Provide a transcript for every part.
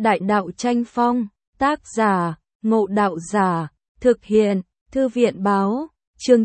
Đại đạo tranh phong, tác giả, Ngộ Đạo Giả, thực hiện, Thư viện báo, chương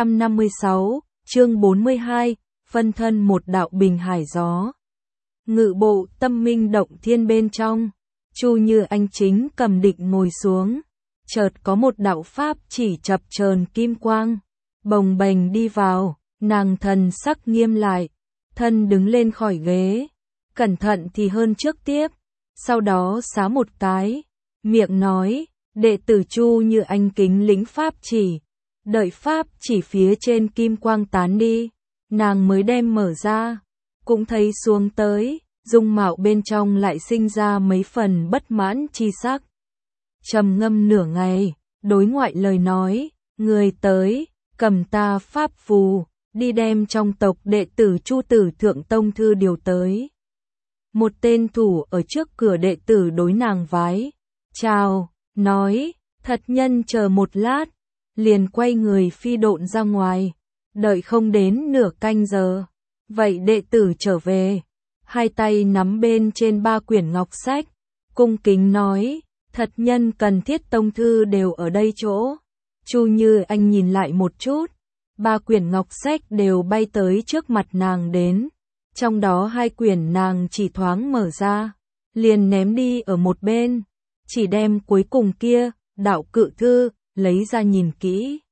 956, chương 42, phân thân một đạo bình hải gió. Ngự bộ tâm minh động thiên bên trong, Chu Như Anh chính cầm định ngồi xuống, chợt có một đạo pháp chỉ chập chờn kim quang, bồng bềnh đi vào, nàng thần sắc nghiêm lại, thân đứng lên khỏi ghế, cẩn thận thì hơn trước tiếp, sau đó xá một cái, miệng nói, đệ tử Chu Như Anh kính lĩnh pháp chỉ, đợi pháp chỉ phía trên kim quang tán đi, nàng mới đem mở ra, cũng thấy xuống tới, dung mạo bên trong lại sinh ra mấy phần bất mãn chi sắc. Trầm ngâm nửa ngày, đối ngoại lời nói, người tới, cầm ta pháp phù, đi đem trong tộc đệ tử Chu Tử Thượng Tông Thư điều tới. Một tên thủ ở trước cửa đệ tử đối nàng vái, chào, nói, thật nhân chờ một lát, liền quay người phi độn ra ngoài, đợi không đến nửa canh giờ, vậy đệ tử trở về, hai tay nắm bên trên ba quyển ngọc sách, cung kính nói, thật nhân cần thiết tông thư đều ở đây chỗ. Chu Như Anh nhìn lại một chút, ba quyển ngọc sách đều bay tới trước mặt nàng đến, trong đó hai quyển nàng chỉ thoáng mở ra, liền ném đi ở một bên, chỉ đem cuối cùng kia, đạo cự thư, lấy ra nhìn kỹ.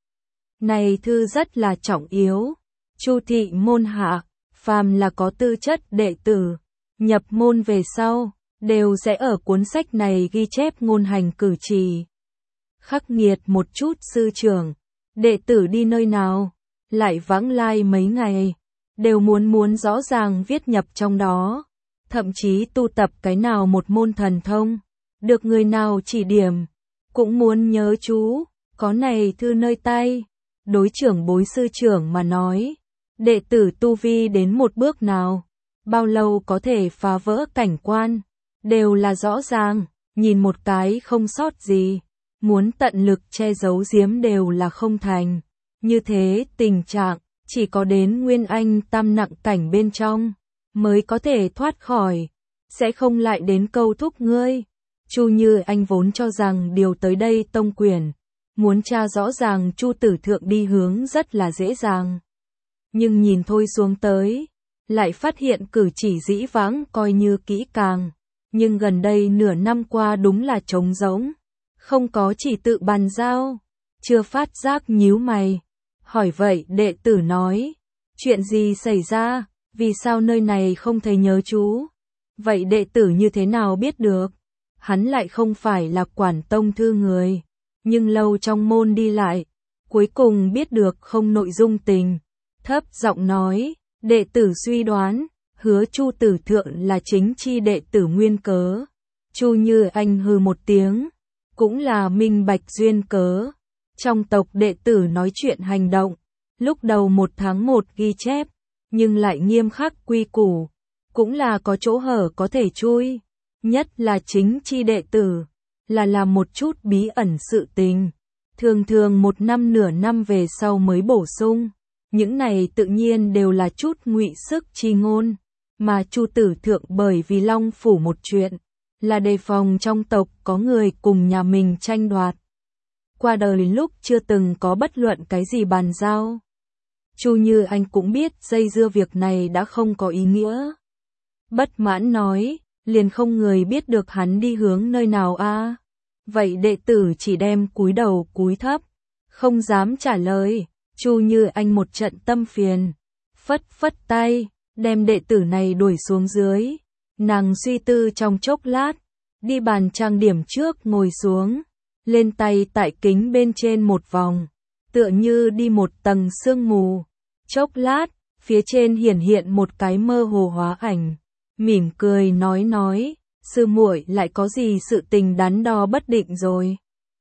Này thư rất là trọng yếu, Chu thị môn hạ, phàm là có tư chất đệ tử, nhập môn về sau, đều sẽ ở cuốn sách này ghi chép ngôn hành cử chỉ. Khắc nghiệt một chút sư trưởng, đệ tử đi nơi nào, lại vãng lai mấy ngày, đều muốn rõ ràng viết nhập trong đó, thậm chí tu tập cái nào một môn thần thông, được người nào chỉ điểm, cũng muốn nhớ chú, có này thư nơi tay, đối trưởng bối sư trưởng mà nói, đệ tử tu vi đến một bước nào, bao lâu có thể phá vỡ cảnh quan, đều là rõ ràng, nhìn một cái không sót gì, muốn tận lực che giấu giếm đều là không thành, như thế tình trạng, chỉ có đến Nguyên Anh tam nặng cảnh bên trong, mới có thể thoát khỏi, sẽ không lại đến câu thúc ngươi. Chu Như Anh vốn cho rằng điều tới đây tông quyền, muốn tra rõ ràng Chu Tử Thượng đi hướng rất là dễ dàng. Nhưng nhìn thôi xuống tới, lại phát hiện cử chỉ dĩ vãng coi như kỹ càng, nhưng gần đây nửa năm qua đúng là trống rỗng, không có chỉ tự bàn giao, chưa phát giác nhíu mày. Hỏi vậy đệ tử nói, chuyện gì xảy ra, vì sao nơi này không thấy nhớ chú? Vậy đệ tử như thế nào biết được? Hắn lại không phải là quản tông thư người, nhưng lâu trong môn đi lại, cuối cùng biết được không nội dung tình. Thấp giọng nói, đệ tử suy đoán, hứa Chu Tử Thượng là chính chi đệ tử nguyên cớ. Chu Như Anh hừ một tiếng, cũng là minh bạch duyên cớ. Trong tộc đệ tử nói chuyện hành động, lúc đầu 1 tháng 1 ghi chép, nhưng lại nghiêm khắc quy củ, cũng là có chỗ hở có thể chui, nhất là chính chi đệ tử, là làm một chút bí ẩn sự tình, thường 1 năm nửa năm về sau mới bổ sung, những này tự nhiên đều là chút ngụy sức chi ngôn, mà Chu Tử Thượng bởi vì Long Phủ một chuyện, là đề phòng trong tộc có người cùng nhà mình tranh đoạt. Qua đời lúc chưa từng có bất luận cái gì bàn giao. Chu Như Anh cũng biết dây dưa việc này đã không có ý nghĩa. Bất mãn nói, liền không người biết được hắn đi hướng nơi nào a. Vậy đệ tử chỉ đem cúi đầu cúi thấp, không dám trả lời. Chu Như Anh một trận tâm phiền, phất tay, đem đệ tử này đuổi xuống dưới. Nàng suy tư trong chốc lát, đi bàn trang điểm trước ngồi xuống, lên tay tại kính bên trên một vòng, tựa như đi một tầng sương mù. Chốc lát, phía trên hiển hiện một cái mơ hồ hóa ảnh, mỉm cười nói, sư muội lại có gì sự tình đắn đo bất định rồi.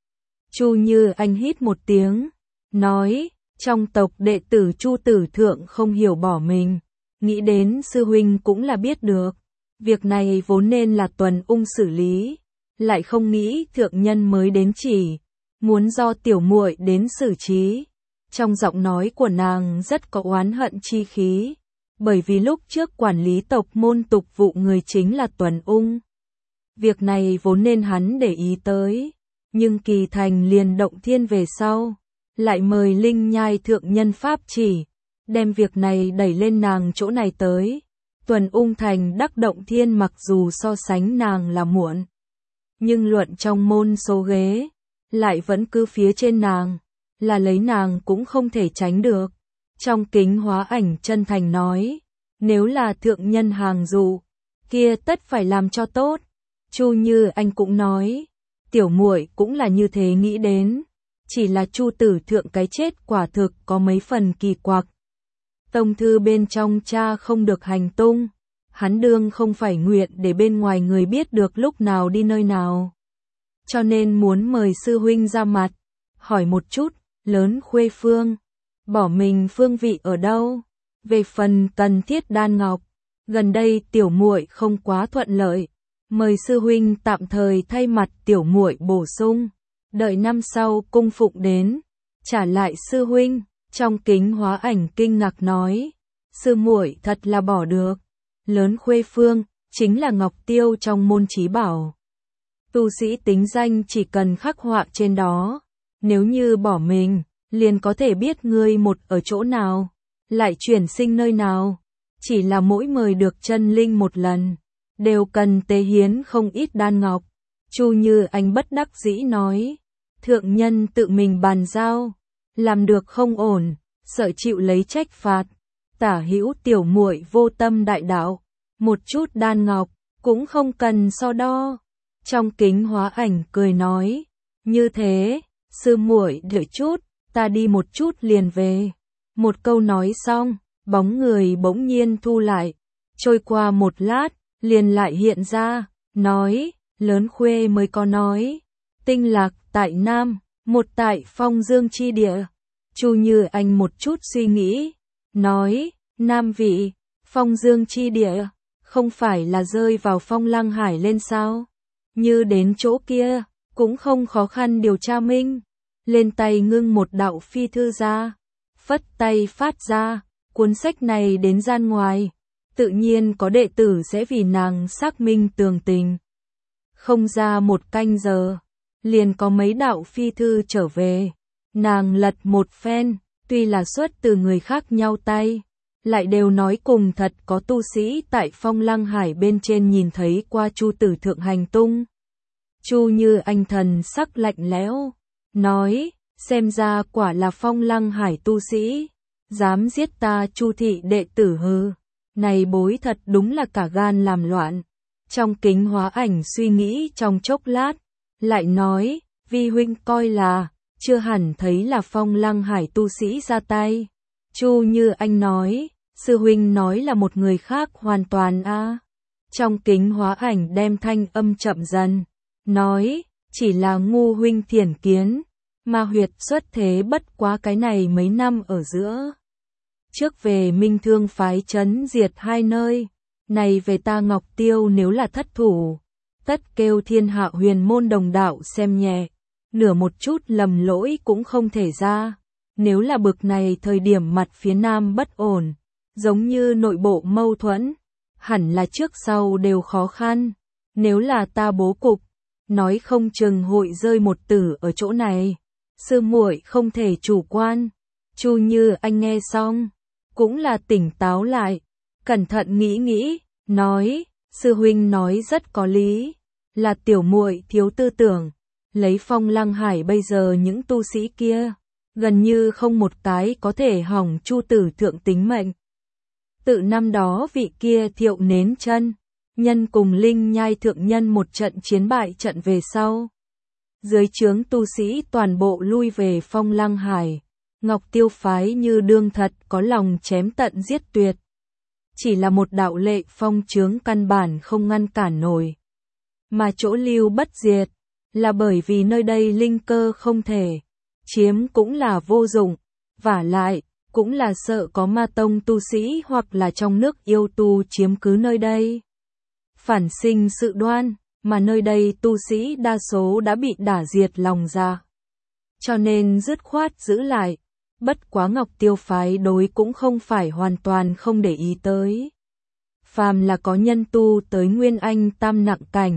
Chu Như Anh hít một tiếng, nói, trong tộc đệ tử Chu Tử Thượng không hiểu bỏ mình, nghĩ đến sư huynh cũng là biết được, việc này vốn nên là Tuần Ung xử lý, lại không nghĩ thượng nhân mới đến chỉ, muốn do tiểu muội đến xử trí. Trong giọng nói của nàng rất có oán hận chi khí, bởi vì lúc trước quản lý tộc môn tục vụ người chính là Tuần Ung. việc này vốn nên hắn để ý tới, nhưng Kỳ Thành liền động thiên về sau, lại mời Linh Nhai thượng nhân pháp chỉ, đem việc này đẩy lên nàng chỗ này tới. Tuần Ung Thành đắc động thiên mặc dù so sánh nàng là muộn, nhưng luận trong môn số ghế, lại vẫn cứ phía trên nàng, là lấy nàng cũng không thể tránh được. Trong Kính Hóa Ảnh chân thành nói, nếu là thượng nhân hàng dụ, kia tất phải làm cho tốt. Chu Như Anh cũng nói, tiểu muội cũng là như thế nghĩ đến, chỉ là Chu tử thượng cái chết quả thực có mấy phần kỳ quặc. Tông thư bên trong cha không được hành tung, hắn đương không phải nguyện để bên ngoài người biết được lúc nào đi nơi nào. Cho nên muốn mời sư huynh ra mặt, hỏi một chút, lớn khuê phương, bỏ mình phương vị ở đâu? Về phần cần thiết đan ngọc, gần đây tiểu muội không quá thuận lợi, mời sư huynh tạm thời thay mặt tiểu muội bổ sung, đợi năm sau cung phụng đến, trả lại sư huynh. Trong Kính Hóa Ảnh kinh ngạc nói, sư muội thật là bỏ được, lớn khuê phương, chính là ngọc tiêu trong môn chí bảo. Tu sĩ tính danh chỉ cần khắc họa trên đó, nếu như bỏ mình, liền có thể biết ngươi một ở chỗ nào, lại chuyển sinh nơi nào, chỉ là mỗi mời được chân linh một lần, đều cần tế hiến không ít đan ngọc. Chu Như Anh bất đắc dĩ nói, thượng nhân tự mình bàn giao, làm được không ổn, sợ chịu lấy trách phạt. Tả hữu tiểu muội vô tâm đại đạo, một chút đan ngọc, cũng không cần so đo. Trong Kính Hóa Ảnh cười nói, như thế, sư muội đợi chút, ta đi một chút liền về. Một câu nói xong, bóng người bỗng nhiên thu lại, trôi qua một lát, liền lại hiện ra, nói, lớn khuê mới có nói, tinh lạc tại Nam, một tại Phong Dương chi địa. Chu Như Anh một chút suy nghĩ, nói, Nam vị, Phong Dương chi địa, không phải là rơi vào Phong Lăng Hải lên sao? Như đến chỗ kia, cũng không khó khăn điều tra minh. Lên tay ngưng một đạo phi thư ra, phất tay phát ra, cuốn sách này đến gian ngoài, tự nhiên có đệ tử sẽ vì nàng xác minh tường tình. Không ra một canh giờ, liền có mấy đạo phi thư trở về, nàng lật một phen, tuy là xuất từ người khác nhau tay, lại đều nói cùng thật có tu sĩ tại Phong Lăng Hải bên trên nhìn thấy qua Chu tử thượng hành tung. Chu Như Anh thần sắc lạnh lẽo, nói, xem ra quả là Phong Lăng Hải tu sĩ, dám giết ta Chu thị đệ tử hư, này bối thật đúng là cả gan làm loạn. Trong Kính Hóa Ảnh suy nghĩ trong chốc lát, lại nói, vi huynh coi là, chưa hẳn thấy là Phong Lăng Hải tu sĩ ra tay. Chu Như Anh nói, sư huynh nói là một người khác hoàn toàn a. Trong Kính Hóa Ảnh đem thanh âm chậm dần, nói, chỉ là ngu huynh thiển kiến, mà huyệt xuất thế bất quá cái này mấy năm ở giữa. Trước về Minh Thương phái trấn diệt hai nơi, này về ta Ngọc Tiêu nếu là thất thủ, tất kêu thiên hạ huyền môn đồng đạo xem nhẹ, nửa một chút lầm lỗi cũng không thể ra. Nếu là bực này thời điểm mặt phía Nam bất ổn, giống như nội bộ mâu thuẫn, hẳn là trước sau đều khó khăn. Nếu là ta bố cục, nói không chừng hội rơi một tử ở chỗ này. Sư muội không thể chủ quan. Chu Như Anh nghe xong, cũng là tỉnh táo lại, cẩn thận nghĩ nghĩ, nói, sư huynh nói rất có lý, là tiểu muội thiếu tư tưởng, lấy Phong Lăng Hải bây giờ những tu sĩ kia, gần như không một cái có thể hỏng Chu tử thượng tính mệnh. Tự năm đó vị kia Thiệu Nến Chân nhân cùng Linh Nhai thượng nhân một trận chiến bại trận về sau, dưới trướng tu sĩ toàn bộ lui về Phong Lăng Hải, Ngọc Tiêu phái như đương thật có lòng chém tận giết tuyệt. Chỉ là một đạo lệ phong trướng căn bản không ngăn cản nổi. Mà chỗ lưu bất diệt, là bởi vì nơi đây linh cơ không thể chiếm cũng là vô dụng, vả lại, cũng là sợ có ma tông tu sĩ hoặc là trong nước yêu tu chiếm cứ nơi đây. Phản sinh sự đoan, mà nơi đây tu sĩ đa số đã bị đả diệt lòng ra. Cho nên dứt khoát giữ lại, bất quá Ngọc Tiêu phái đối cũng không phải hoàn toàn không để ý tới. Phàm là có nhân tu tới Nguyên Anh tam nặng cảnh,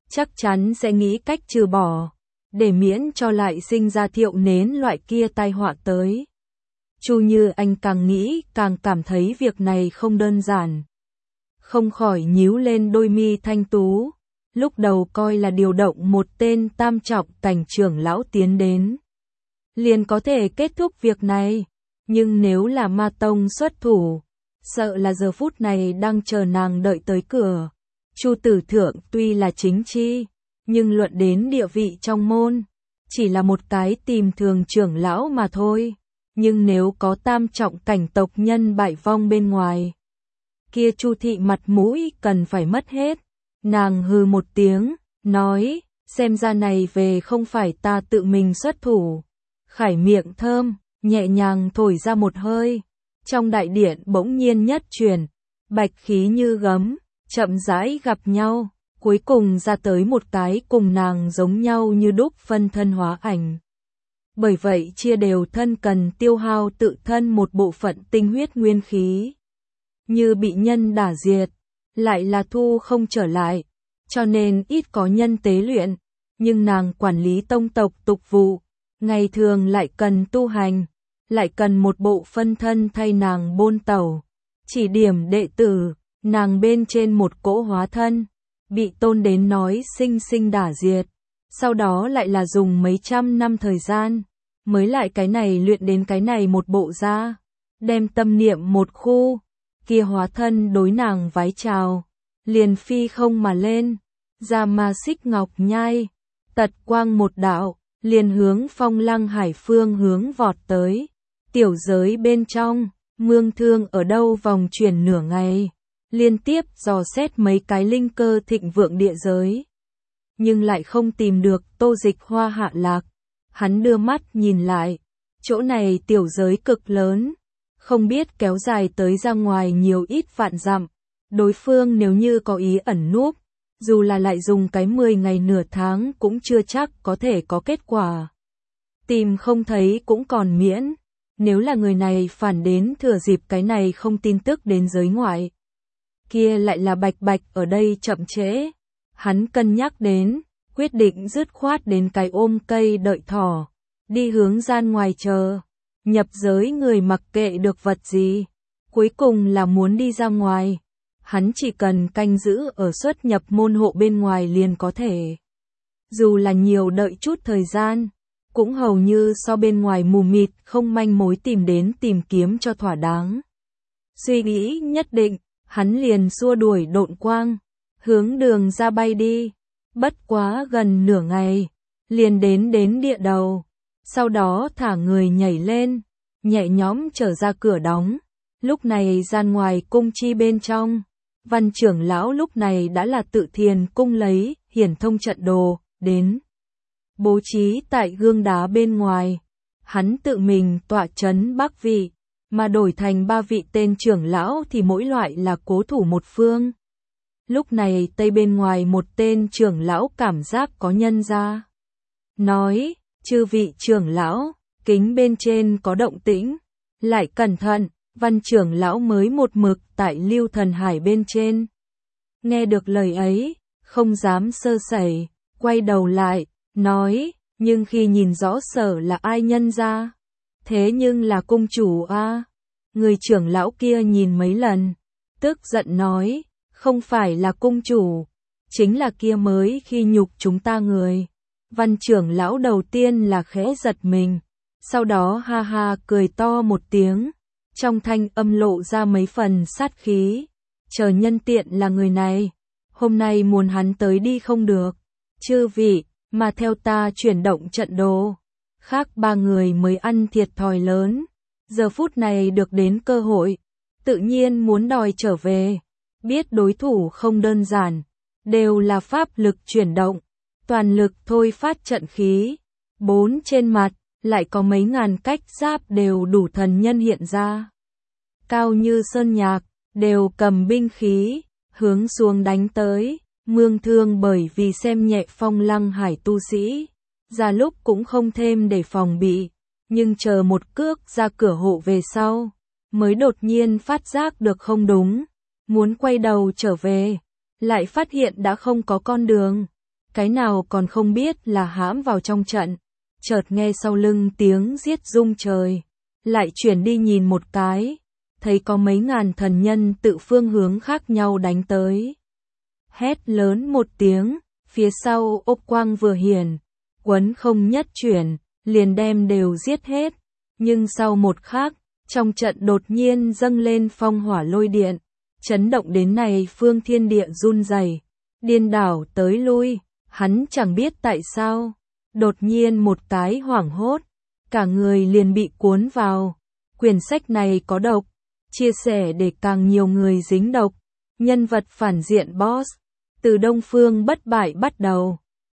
chắc chắn sẽ nghĩ cách trừ bỏ, để miễn cho lại sinh ra Thiệu Nến loại kia tai họa tới. Chu Như Anh càng nghĩ càng cảm thấy việc này không đơn giản. Không khỏi nhíu lên đôi mi thanh tú, lúc đầu coi là điều động một tên tam trọng cảnh trưởng lão tiến đến, liền có thể kết thúc việc này, nhưng nếu là Ma Tông xuất thủ, sợ là giờ phút này đang chờ nàng đợi tới cửa. Chu Tử Thượng tuy là chính chi, nhưng luận đến địa vị trong môn, chỉ là một cái tìm thường trưởng lão mà thôi, nhưng nếu có tam trọng cảnh tộc nhân bại vong bên ngoài, kia Chu thị mặt mũi cần phải mất hết. Nàng hừ một tiếng, nói, xem ra này về không phải ta tự mình xuất thủ. Khải miệng thơm, nhẹ nhàng thổi ra một hơi, trong đại điện bỗng nhiên nhất chuyển, bạch khí như gấm, chậm rãi gặp nhau, cuối cùng ra tới một cái cùng nàng giống nhau như đúc phân thân hóa ảnh. Bởi vậy chia đều thân cần tiêu hao tự thân một bộ phận tinh huyết nguyên khí, như bị nhân đả diệt, lại là thu không trở lại, cho nên ít có nhân tế luyện, nhưng nàng quản lý tông tộc tục vụ, ngày thường lại cần tu hành, lại cần một bộ phân thân thay nàng bôn tẩu, chỉ điểm đệ tử, nàng bên trên một cỗ hóa thân, bị tôn đến nói sinh sinh đả diệt, sau đó lại là dùng mấy trăm năm thời gian, mới lại cái này luyện đến cái này một bộ ra, đem tâm niệm một khu, kia hóa thân đối nàng vái chào, liền phi không mà lên, ra ma xích ngọc nhai, tật quang một đạo, liền hướng Phong Lăng Hải phương hướng vọt tới. Tiểu giới bên trong, Mương Thương ở đâu vòng chuyển nửa ngày, liên tiếp dò xét mấy cái linh cơ thịnh vượng địa giới, nhưng lại không tìm được Tô Dịch Hoa hạ lạc. Hắn đưa mắt nhìn lại, chỗ này tiểu giới cực lớn, không biết kéo dài tới ra ngoài nhiều ít vạn dặm, đối phương nếu như có ý ẩn núp, dù là lại dùng cái 10 ngày nửa tháng cũng chưa chắc có thể có kết quả. Tìm không thấy cũng còn miễn, nếu là người này phản đến thừa dịp cái này không tin tức đến giới ngoại, kia lại là bạch bạch ở đây chậm trễ. Hắn cân nhắc đến, quyết định dứt khoát đến cái ôm cây đợi thỏ, đi hướng gian ngoài chờ. Nhập giới người mặc kệ được vật gì, cuối cùng là muốn đi ra ngoài. Hắn chỉ cần canh giữ ở xuất nhập môn hộ bên ngoài liền có thể. Dù là nhiều đợi chút thời gian, cũng hầu như so bên ngoài mù mịt không manh mối tìm đến tìm kiếm cho thỏa đáng. Suy nghĩ nhất định, hắn liền xua đuổi độn quang, hướng đường ra bay đi. Bất quá gần nửa ngày, liền đến địa đầu, sau đó thả người nhảy lên, nhẹ nhõm trở ra cửa đóng. Lúc này gian ngoài cung chi bên trong, Văn trưởng lão lúc này đã là tự thiền cung lấy hiển thông trận đồ đến, bố trí tại gương đá bên ngoài. Hắn tự mình tọa trấn bắc vị, mà đổi thành 3 vị tên trưởng lão thì mỗi loại là cố thủ một phương. Lúc này tây bên ngoài một tên trưởng lão cảm giác có nhân ra, nói, chư vị trưởng lão, kính bên trên có động tĩnh, lại cẩn thận. Văn trưởng lão mới một mực tại Lưu Thần Hải bên trên. Nghe được lời ấy, không dám sơ sẩy, quay đầu lại, nói, nhưng khi nhìn rõ sở là ai nhân ra, thế nhưng là cung chủ a. Người trưởng lão kia nhìn mấy lần, tức giận nói, không phải là cung chủ, chính là kia mới khi nhục chúng ta người. Văn trưởng lão đầu tiên là khẽ giật mình, sau đó ha ha cười to một tiếng. Trong thanh âm lộ ra mấy phần sát khí, chờ nhân tiện là người này, hôm nay muốn hắn tới đi không được, chư vị, mà theo ta chuyển động trận đồ, khác 3 người mới ăn thiệt thòi lớn, giờ phút này được đến cơ hội, tự nhiên muốn đòi trở về, biết đối thủ không đơn giản, đều là pháp lực chuyển động, toàn lực thôi phát trận khí, 4 trên mặt. Lại có mấy ngàn cách giáp đều đủ thần nhân hiện ra. Cao như sơn nhạc, đều cầm binh khí, hướng xuống đánh tới. Mương Thương bởi vì xem nhẹ Phong Lăng Hải tu sĩ, ra lúc cũng không thêm để phòng bị, nhưng chờ một cước ra cửa hộ về sau, mới đột nhiên phát giác được không đúng, muốn quay đầu trở về, lại phát hiện đã không có con đường. cái nào còn không biết là hãm vào trong trận. Chợt nghe sau lưng tiếng giết rung trời, lại chuyển đi nhìn một cái, thấy có mấy ngàn thần nhân tự phương hướng khác nhau đánh tới. Hét lớn một tiếng, phía sau ốp quang vừa hiển, quấn không nhất chuyển, liền đem đều giết hết. Nhưng sau một khắc, trong trận đột nhiên dâng lên phong hỏa lôi điện, chấn động đến này phương thiên địa run rẩy, điên đảo tới lui, hắn chẳng biết tại sao, đột nhiên một cái hoảng hốt, cả người liền bị cuốn vào. Quyển sách này có độc, chia sẻ để càng nhiều người dính độc. Nhân vật phản diện boss, từ Đông Phương Bất Bại bắt đầu.